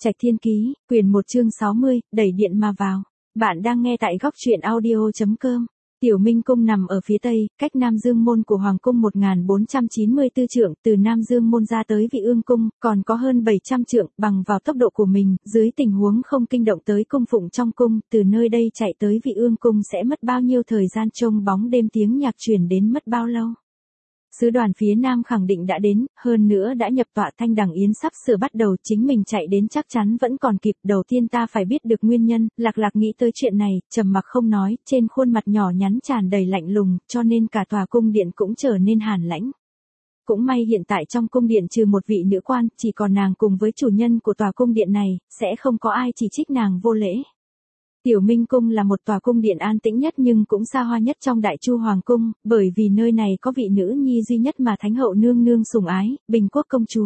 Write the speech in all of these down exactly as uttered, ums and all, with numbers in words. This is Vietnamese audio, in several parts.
Trạch Thiên Ký, quyền một chương sáu mươi, đẩy điện mà vào. Bạn đang nghe tại góc truyện audio chấm com. Tiểu Minh Cung nằm ở phía tây, cách Nam Dương Môn của Hoàng Cung một nghìn bốn trăm chín mươi tư trượng, từ Nam Dương Môn ra tới Vị Ương Cung, còn có hơn bảy trăm trượng, bằng vào tốc độ của mình, dưới tình huống không kinh động tới cung phụng trong cung, từ nơi đây chạy tới Vị Ương Cung sẽ mất bao nhiêu thời gian, trông bóng đêm tiếng nhạc truyền đến mất bao lâu. Sứ đoàn phía Nam khẳng định đã đến, hơn nữa đã nhập tọa, Thanh Đằng Yến sắp sửa bắt đầu, chính mình chạy đến chắc chắn vẫn còn kịp, đầu tiên ta phải biết được nguyên nhân. Lạc Lạc nghĩ tới chuyện này, trầm mặc không nói, trên khuôn mặt nhỏ nhắn tràn đầy lạnh lùng, cho nên cả tòa cung điện cũng trở nên hàn lãnh. Cũng may hiện tại trong cung điện trừ một vị nữ quan, chỉ còn nàng cùng với chủ nhân của tòa cung điện này, sẽ không có ai chỉ trích nàng vô lễ. Tiểu Minh Cung là một tòa cung điện an tĩnh nhất nhưng cũng xa hoa nhất trong Đại Chu Hoàng Cung, bởi vì nơi này có vị nữ nhi duy nhất mà Thánh hậu nương nương sủng ái, Bình Quốc công chúa.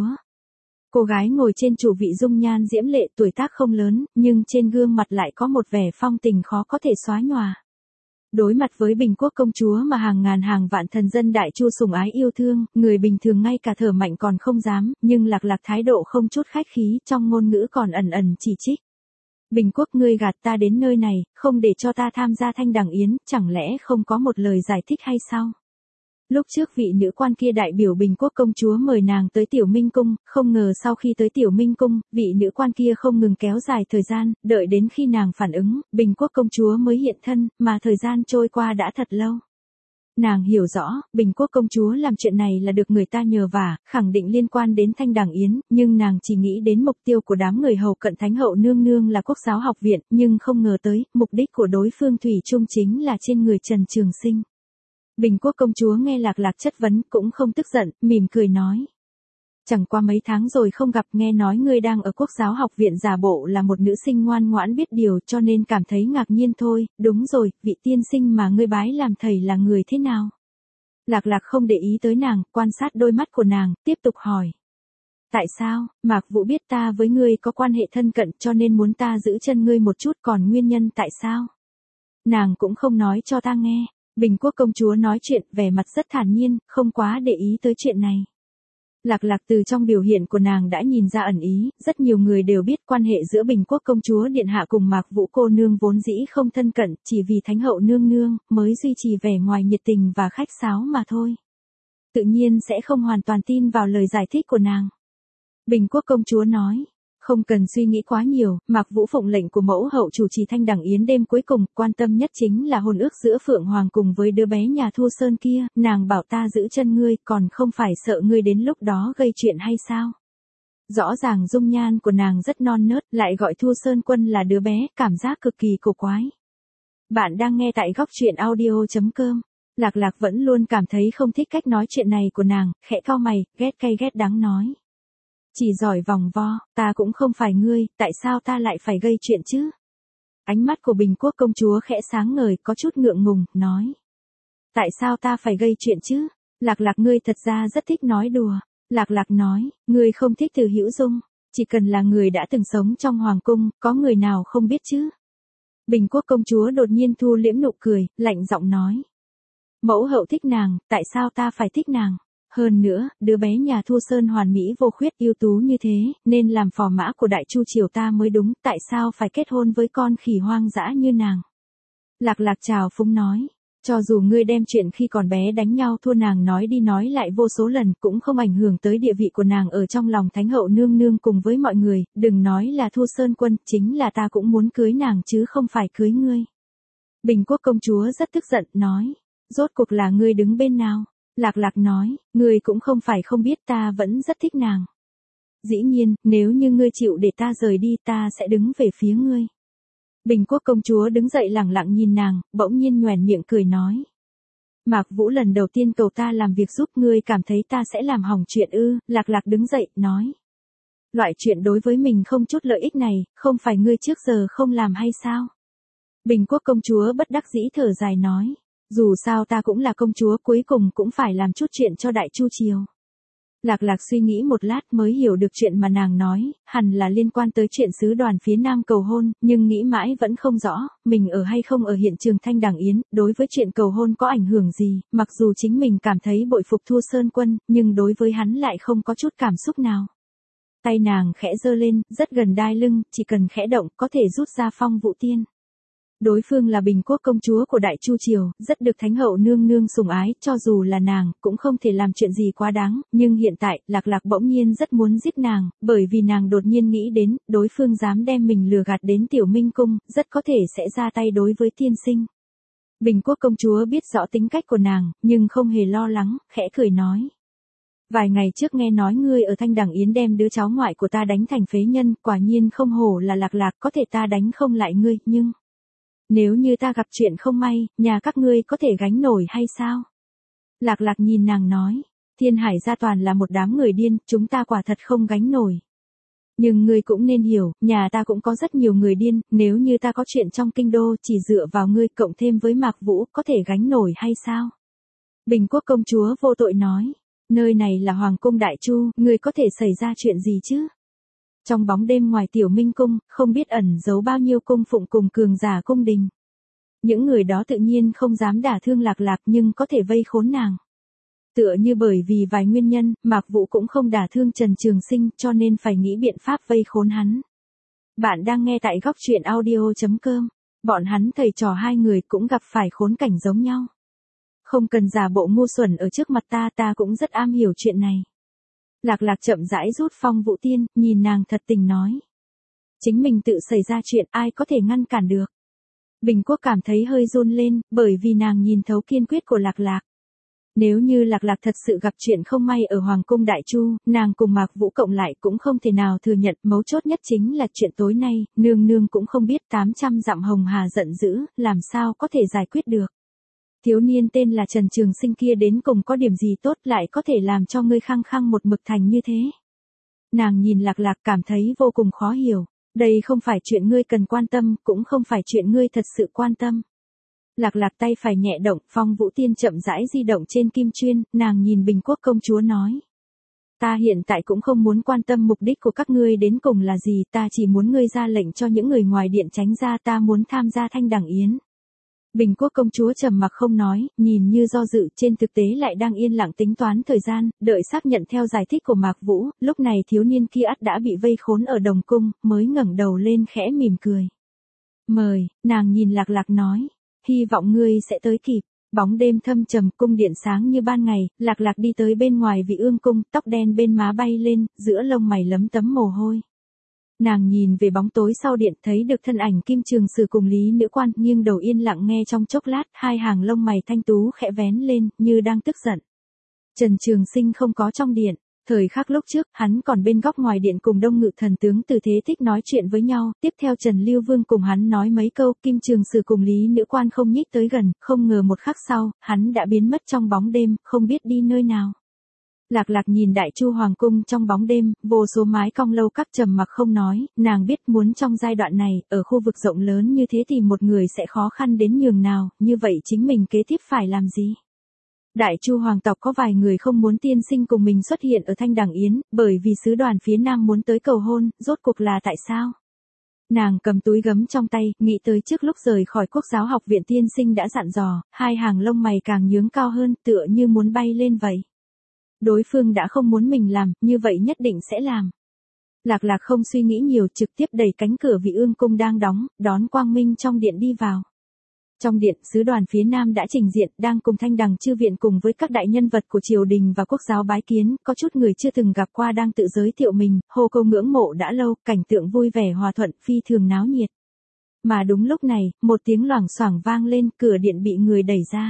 Cô gái ngồi trên chủ vị dung nhan diễm lệ, tuổi tác không lớn, nhưng trên gương mặt lại có một vẻ phong tình khó có thể xóa nhòa. Đối mặt với Bình Quốc công chúa mà hàng ngàn hàng vạn thần dân Đại Chu sủng ái yêu thương, người bình thường ngay cả thở mạnh còn không dám, nhưng Lạc Lạc thái độ không chút khách khí, trong ngôn ngữ còn ẩn ẩn chỉ trích. Bình Quốc, ngươi gạt ta đến nơi này, không để cho ta tham gia Thanh Đằng Yến, chẳng lẽ không có một lời giải thích hay sao? Lúc trước vị nữ quan kia đại biểu Bình Quốc công chúa mời nàng tới Tiểu Minh Cung, không ngờ sau khi tới Tiểu Minh Cung, vị nữ quan kia không ngừng kéo dài thời gian, đợi đến khi nàng phản ứng, Bình Quốc công chúa mới hiện thân, mà thời gian trôi qua đã thật lâu. Nàng hiểu rõ, Bình Quốc công chúa làm chuyện này là được người ta nhờ vả, khẳng định liên quan đến Thanh Đằng Yến, nhưng nàng chỉ nghĩ đến mục tiêu của đám người hầu cận Thánh hậu nương nương là Quốc giáo học viện, nhưng không ngờ tới, mục đích của đối phương thủy chung chính là trên người Trần Trường Sinh. Bình Quốc công chúa nghe Lạc Lạc chất vấn, cũng không tức giận, mỉm cười nói. Chẳng qua mấy tháng rồi không gặp, nghe nói ngươi đang ở Quốc giáo học viện giả bộ là một nữ sinh ngoan ngoãn biết điều, cho nên cảm thấy ngạc nhiên thôi. Đúng rồi, vị tiên sinh mà ngươi bái làm thầy là người thế nào? Lạc Lạc không để ý tới nàng, quan sát đôi mắt của nàng, tiếp tục hỏi. Tại sao? Mạc Vũ biết ta với ngươi có quan hệ thân cận, cho nên muốn ta giữ chân ngươi một chút, còn nguyên nhân tại sao? Nàng cũng không nói cho ta nghe. Bình Quốc công chúa nói chuyện, vẻ mặt rất thản nhiên, không quá để ý tới chuyện này. Lạc Lạc từ trong biểu hiện của nàng đã nhìn ra ẩn ý, rất nhiều người đều biết quan hệ giữa Bình Quốc công chúa điện hạ cùng Mạc Vũ cô nương vốn dĩ không thân cận, chỉ vì Thánh hậu nương nương mới duy trì vẻ ngoài nhiệt tình và khách sáo mà thôi. Tự nhiên sẽ không hoàn toàn tin vào lời giải thích của nàng. Bình Quốc công chúa nói. Không cần suy nghĩ quá nhiều, Mạc Vũ phụng lệnh của mẫu hậu chủ trì Thanh Đằng Yến đêm cuối cùng, quan tâm nhất chính là hôn ước giữa Phượng Hoàng cùng với đứa bé nhà Thu Sơn kia, nàng bảo ta giữ chân ngươi, còn không phải sợ ngươi đến lúc đó gây chuyện hay sao? Rõ ràng dung nhan của nàng rất non nớt, lại gọi Thu Sơn Quân là đứa bé, cảm giác cực kỳ cổ quái. Bạn đang nghe tại góc truyện audio chấm com. Lạc Lạc vẫn luôn cảm thấy không thích cách nói chuyện này của nàng, khẽ cau mày, ghét cay ghét đắng nói. Chỉ giỏi vòng vo, ta cũng không phải ngươi, tại sao ta lại phải gây chuyện chứ? Ánh mắt của Bình Quốc công chúa khẽ sáng ngời, có chút ngượng ngùng, nói. Tại sao ta phải gây chuyện chứ? Lạc Lạc, ngươi thật ra rất thích nói đùa. Lạc Lạc nói, ngươi không thích Từ Hữu Dung, chỉ cần là người đã từng sống trong hoàng cung, có người nào không biết chứ? Bình Quốc công chúa đột nhiên thu liễm nụ cười, lạnh giọng nói. Mẫu hậu thích nàng, tại sao ta phải thích nàng? Hơn nữa, đứa bé nhà Thu Sơn hoàn mỹ vô khuyết ưu tú như thế, nên làm phò mã của Đại Chu triều ta mới đúng, tại sao phải kết hôn với con khỉ hoang dã như nàng? Lạc Lạc chào phúng nói, cho dù ngươi đem chuyện khi còn bé đánh nhau thua nàng nói đi nói lại vô số lần, cũng không ảnh hưởng tới địa vị của nàng ở trong lòng Thánh hậu nương nương cùng với mọi người, đừng nói là Thu Sơn Quân, chính là ta cũng muốn cưới nàng chứ không phải cưới ngươi. Bình Quốc công chúa rất tức giận, nói, rốt cuộc là ngươi đứng bên nào? Lạc Lạc nói, ngươi cũng không phải không biết ta vẫn rất thích nàng. Dĩ nhiên, nếu như ngươi chịu để ta rời đi ta sẽ đứng về phía ngươi. Bình Quốc công chúa đứng dậy lẳng lặng nhìn nàng, bỗng nhiên nhoẻn miệng cười nói. Mạc Vũ lần đầu tiên cầu ta làm việc giúp ngươi, cảm thấy ta sẽ làm hỏng chuyện ư? Lạc Lạc đứng dậy, nói. Loại chuyện đối với mình không chút lợi ích này, không phải ngươi trước giờ không làm hay sao? Bình Quốc công chúa bất đắc dĩ thở dài nói. Dù sao ta cũng là công chúa, cuối cùng cũng phải làm chút chuyện cho Đại Chu triều. Lạc Lạc suy nghĩ một lát mới hiểu được chuyện mà nàng nói, hẳn là liên quan tới chuyện sứ đoàn phía Nam cầu hôn, nhưng nghĩ mãi vẫn không rõ, mình ở hay không ở hiện trường Thanh Đằng Yến, đối với chuyện cầu hôn có ảnh hưởng gì, mặc dù chính mình cảm thấy bội phục Thu Sơn Quân, nhưng đối với hắn lại không có chút cảm xúc nào. Tay nàng khẽ giơ lên, rất gần đai lưng, chỉ cần khẽ động có thể rút ra Phong Vũ Tiên. Đối phương là Bình Quốc công chúa của Đại Chu Triều, rất được Thánh hậu nương nương sủng ái, cho dù là nàng, cũng không thể làm chuyện gì quá đáng, nhưng hiện tại, Lạc Lạc bỗng nhiên rất muốn giết nàng, bởi vì nàng đột nhiên nghĩ đến, đối phương dám đem mình lừa gạt đến Tiểu Minh Cung, rất có thể sẽ ra tay đối với tiên sinh. Bình Quốc công chúa biết rõ tính cách của nàng, nhưng không hề lo lắng, khẽ cười nói. Vài ngày trước nghe nói ngươi ở Thanh Đằng Yến đem đứa cháu ngoại của ta đánh thành phế nhân, quả nhiên không hổ là Lạc Lạc, có thể ta đánh không lại ngươi, nhưng... Nếu như ta gặp chuyện không may, nhà các ngươi có thể gánh nổi hay sao? Lạc Lạc nhìn nàng nói, Thiên Hải gia toàn là một đám người điên, chúng ta quả thật không gánh nổi. Nhưng ngươi cũng nên hiểu, nhà ta cũng có rất nhiều người điên, nếu như ta có chuyện trong kinh đô chỉ dựa vào ngươi cộng thêm với Mạc Vũ, có thể gánh nổi hay sao? Bình Quốc công chúa vô tội nói, nơi này là Hoàng cung Đại Chu, ngươi có thể xảy ra chuyện gì chứ? Trong bóng đêm ngoài Tiểu Minh Cung, không biết ẩn giấu bao nhiêu cung phụng cùng cường giả cung đình. Những người đó tự nhiên không dám đả thương Lạc Lạc nhưng có thể vây khốn nàng. Tựa như bởi vì vài nguyên nhân, Mạc Vũ cũng không đả thương Trần Trường Sinh cho nên phải nghĩ biện pháp vây khốn hắn. Bạn đang nghe tại góc truyện audio chấm com. Bọn hắn thầy trò hai người cũng gặp phải khốn cảnh giống nhau. Không cần giả bộ ngu xuẩn ở trước mặt ta, ta cũng rất am hiểu chuyện này. Lạc Lạc chậm rãi rút Phong Vũ Tiên, nhìn nàng thật tình nói. Chính mình tự xảy ra chuyện ai có thể ngăn cản được. Bình Quốc cảm thấy hơi run lên, bởi vì nàng nhìn thấu kiên quyết của Lạc Lạc. Nếu như Lạc Lạc thật sự gặp chuyện không may ở Hoàng cung Đại Chu, nàng cùng Mạc Vũ cộng lại cũng không thể nào thừa nhận, mấu chốt nhất chính là chuyện tối nay, nương nương cũng không biết tám trăm dặm hồng hà giận dữ, làm sao có thể giải quyết được. Thiếu niên tên là Trần Trường Sinh kia đến cùng có điểm gì tốt lại có thể làm cho ngươi khăng khăng một mực thành như thế. Nàng nhìn Lạc Lạc cảm thấy vô cùng khó hiểu, đây không phải chuyện ngươi cần quan tâm, cũng không phải chuyện ngươi thật sự quan tâm. Lạc Lạc tay phải nhẹ động, Phong Vũ Tiên chậm rãi di động trên kim chuyên, nàng nhìn Bình Quốc công chúa nói. Ta hiện tại cũng không muốn quan tâm mục đích của các ngươi đến cùng là gì, ta chỉ muốn ngươi ra lệnh cho những người ngoài điện tránh ra, ta muốn tham gia Thanh Đằng Yến. Bình Quốc công chúa trầm mặc không nói, nhìn như do dự, trên thực tế lại đang yên lặng tính toán thời gian, đợi xác nhận theo giải thích của Mạc Vũ, lúc này thiếu niên kia ắt đã bị vây khốn ở đồng cung, mới ngẩng đầu lên khẽ mỉm cười. Mời, nàng nhìn Lạc Lạc nói, hy vọng ngươi sẽ tới kịp. Bóng đêm thâm trầm, cung điện sáng như ban ngày, Lạc Lạc đi tới bên ngoài Vị Ương cung, tóc đen bên má bay lên, giữa lông mày lấm tấm mồ hôi. Nàng nhìn về bóng tối sau điện, thấy được thân ảnh Kim Trường Sử cùng Lý Nữ Quan, nghiêng đầu yên lặng nghe trong chốc lát, hai hàng lông mày thanh tú khẽ vén lên, như đang tức giận. Trần Trường Sinh không có trong điện, thời khắc lúc trước, hắn còn bên góc ngoài điện cùng Đông Ngự thần tướng Từ Thế Thích nói chuyện với nhau, tiếp theo Trần Lưu Vương cùng hắn nói mấy câu, Kim Trường Sử cùng Lý Nữ Quan không nhích tới gần, không ngờ một khắc sau, hắn đã biến mất trong bóng đêm, không biết đi nơi nào. Lạc Lạc nhìn Đại Chu Hoàng cung trong bóng đêm, vô số mái cong lâu các trầm mặc không nói, nàng biết muốn trong giai đoạn này, ở khu vực rộng lớn như thế thì một người sẽ khó khăn đến nhường nào, như vậy chính mình kế tiếp phải làm gì? Đại Chu hoàng tộc có vài người không muốn tiên sinh cùng mình xuất hiện ở Thanh Đằng Yến, bởi vì sứ đoàn phía Nam muốn tới cầu hôn, rốt cuộc là tại sao? Nàng cầm túi gấm trong tay, nghĩ tới trước lúc rời khỏi Quốc giáo học viện tiên sinh đã dặn dò, hai hàng lông mày càng nhướng cao hơn, tựa như muốn bay lên vậy. Đối phương đã không muốn mình làm, như vậy nhất định sẽ làm. Lạc Lạc không suy nghĩ nhiều, trực tiếp đẩy cánh cửa Vị Ương cung đang đóng, đón Quang Minh trong điện đi vào. Trong điện, sứ đoàn phía Nam đã trình diện, đang cùng Thanh Đằng chư viện cùng với các đại nhân vật của triều đình và quốc giáo bái kiến, có chút người chưa từng gặp qua đang tự giới thiệu mình, hô câu ngưỡng mộ đã lâu, cảnh tượng vui vẻ hòa thuận, phi thường náo nhiệt. Mà đúng lúc này, một tiếng loảng xoảng vang lên, cửa điện bị người đẩy ra.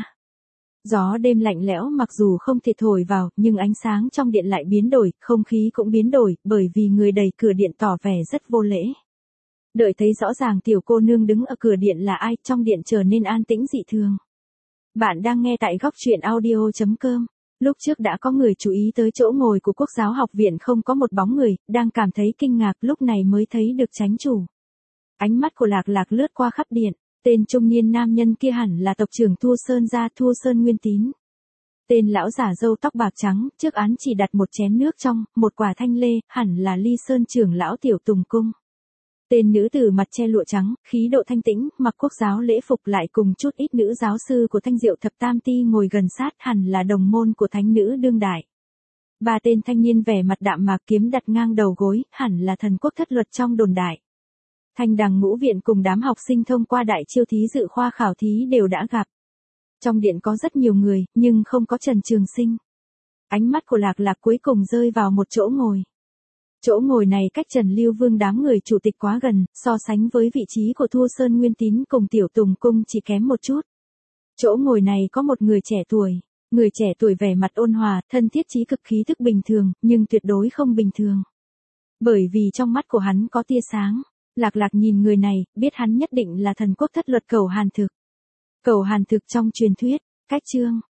Gió đêm lạnh lẽo mặc dù không thể thổi vào, nhưng ánh sáng trong điện lại biến đổi, không khí cũng biến đổi, bởi vì người đẩy cửa điện tỏ vẻ rất vô lễ. Đợi thấy rõ ràng tiểu cô nương đứng ở cửa điện là ai, trong điện trở nên an tĩnh dị thường. Bạn đang nghe tại góc truyện audio chấm com. Lúc trước đã có người chú ý tới chỗ ngồi của Quốc giáo học viện không có một bóng người, đang cảm thấy kinh ngạc, lúc này mới thấy được chánh chủ. Ánh mắt của Lạc Lạc lướt qua khắp điện. Tên trung niên nam nhân kia hẳn là tộc trưởng Thu Sơn gia Thu Sơn Nguyên Tín. Tên lão giả râu tóc bạc trắng, trước án chỉ đặt một chén nước trong, một quả thanh lê, hẳn là Ly Sơn trưởng lão Tiểu Tùng Cung. Tên nữ tử mặt che lụa trắng, khí độ thanh tĩnh, mặc quốc giáo lễ phục lại cùng chút ít nữ giáo sư của Thanh Diệu Thập Tam Ti ngồi gần sát, hẳn là đồng môn của thánh nữ đương đại. Ba tên thanh niên vẻ mặt đạm mạc, kiếm đặt ngang đầu gối, hẳn là thần quốc thất luật trong đồn đại. Thanh đằng ngũ viện cùng đám học sinh thông qua đại chiêu thí dự khoa khảo thí đều đã gặp. Trong điện có rất nhiều người, nhưng không có Trần Trường Sinh. Ánh mắt của Lạc Lạc cuối cùng rơi vào một chỗ ngồi. Chỗ ngồi này cách Trần Lưu Vương đám người chủ tịch quá gần, so sánh với vị trí của Thu Sơn Nguyên Tín cùng Tiểu Tùng Cung chỉ kém một chút. Chỗ ngồi này có một người trẻ tuổi. Người trẻ tuổi vẻ mặt ôn hòa, thân thiết trí cực, khí thức bình thường, nhưng tuyệt đối không bình thường. Bởi vì trong mắt của hắn có tia sáng. Lạc Lạc nhìn người này, biết hắn nhất định là thần quốc thất luật Cẩu Hàn Thực. Cẩu Hàn Thực trong truyền thuyết, cách chương.